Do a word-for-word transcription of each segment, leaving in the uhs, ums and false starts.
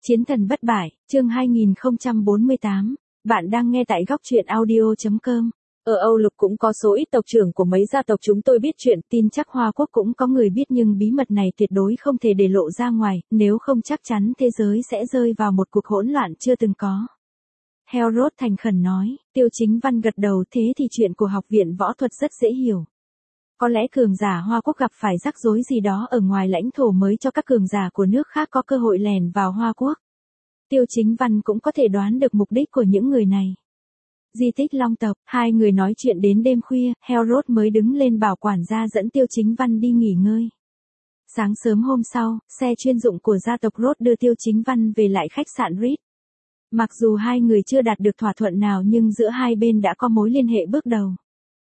Chiến thần bất bại, chương hai nghìn không trăm bốn mươi tám. Bạn đang nghe tại góc truyện audio chấm com. Ở Âu Lục cũng có số ít tộc trưởng của mấy gia tộc chúng tôi biết chuyện, tin chắc Hoa Quốc cũng có người biết, nhưng bí mật này tuyệt đối không thể để lộ ra ngoài, nếu không chắc chắn thế giới sẽ rơi vào một cuộc hỗn loạn chưa từng có. Herod thành khẩn nói. Tiêu Chính Văn gật đầu. Thế thì chuyện của học viện võ thuật rất dễ hiểu. Có lẽ cường giả Hoa Quốc gặp phải rắc rối gì đó ở ngoài lãnh thổ mới cho các cường giả của nước khác có cơ hội lèn vào Hoa Quốc. Tiêu Chính Văn cũng có thể đoán được mục đích của những người này. Di tích Long tộc, hai người nói chuyện đến đêm khuya, Herod mới đứng lên bảo quản gia dẫn Tiêu Chính Văn đi nghỉ ngơi. Sáng sớm hôm sau, xe chuyên dụng của gia tộc Roth đưa Tiêu Chính Văn về lại khách sạn Ritz. Mặc dù hai người chưa đạt được thỏa thuận nào nhưng giữa hai bên đã có mối liên hệ bước đầu.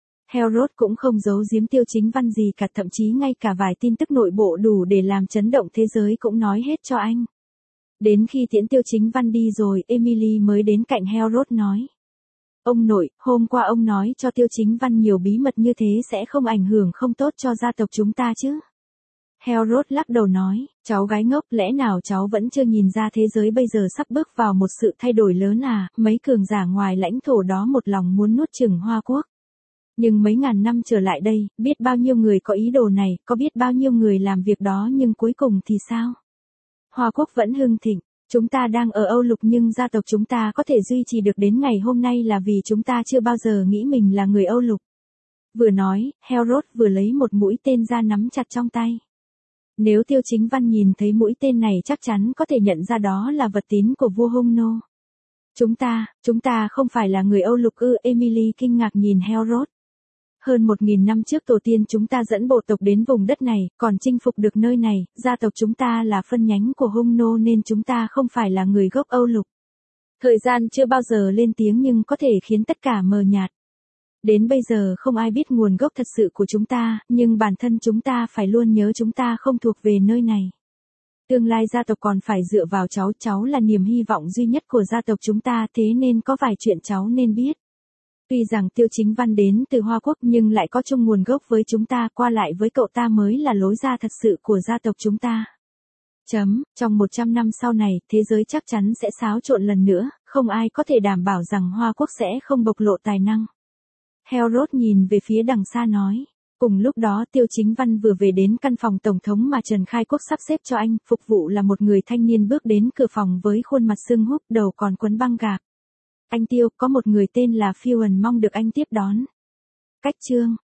Herod cũng không giấu giếm Tiêu Chính Văn gì cả, thậm chí ngay cả vài tin tức nội bộ đủ để làm chấn động thế giới cũng nói hết cho anh. Đến khi tiễn Tiêu Chính Văn đi rồi, Emily mới đến cạnh Herod nói. Ông nội, hôm qua ông nói cho Tiêu Chính Văn nhiều bí mật như thế sẽ không ảnh hưởng không tốt cho gia tộc chúng ta chứ? Herod lắc đầu nói, cháu gái ngốc, lẽ nào cháu vẫn chưa nhìn ra thế giới bây giờ sắp bước vào một sự thay đổi lớn à? Mấy cường giả ngoài lãnh thổ đó một lòng muốn nuốt chửng Hoa Quốc. Nhưng mấy ngàn năm trở lại đây, biết bao nhiêu người có ý đồ này, có biết bao nhiêu người làm việc đó, nhưng cuối cùng thì sao? Hoa Quốc vẫn hưng thịnh. Chúng ta đang ở Âu Lục nhưng gia tộc chúng ta có thể duy trì được đến ngày hôm nay là vì chúng ta chưa bao giờ nghĩ mình là người Âu Lục. Vừa nói, Herod vừa lấy một mũi tên ra nắm chặt trong tay. Nếu Tiêu Chính Văn nhìn thấy mũi tên này chắc chắn có thể nhận ra đó là vật tín của vua Hung Nô. Chúng ta, chúng ta không phải là người Âu Lục ư? Emily kinh ngạc nhìn Herod. Hơn một nghìn năm trước tổ tiên chúng ta dẫn bộ tộc đến vùng đất này, còn chinh phục được nơi này, gia tộc chúng ta là phân nhánh của Hung Nô nên chúng ta không phải là người gốc Âu Lục. Thời gian chưa bao giờ lên tiếng nhưng có thể khiến tất cả mờ nhạt. Đến bây giờ không ai biết nguồn gốc thật sự của chúng ta, nhưng bản thân chúng ta phải luôn nhớ chúng ta không thuộc về nơi này. Tương lai gia tộc còn phải dựa vào cháu, cháu là niềm hy vọng duy nhất của gia tộc chúng ta, thế nên có vài chuyện cháu nên biết. Tuy rằng Tiêu Chính Văn đến từ Hoa Quốc nhưng lại có chung nguồn gốc với chúng ta, qua lại với cậu ta mới là lối ra thật sự của gia tộc chúng ta. Chấm, trong một trăm năm sau này, thế giới chắc chắn sẽ xáo trộn lần nữa, không ai có thể đảm bảo rằng Hoa Quốc sẽ không bộc lộ tài năng. Herod nhìn về phía đằng xa nói. Cùng lúc đó Tiêu Chính Văn vừa về đến căn phòng tổng thống mà Trần Khai Quốc sắp xếp cho anh, phục vụ là một người thanh niên bước đến cửa phòng với khuôn mặt sưng húp, đầu còn quấn băng gạc. Anh Tiêu, có một người tên là Phiêu Ẩn mong được anh tiếp đón. Cách chương.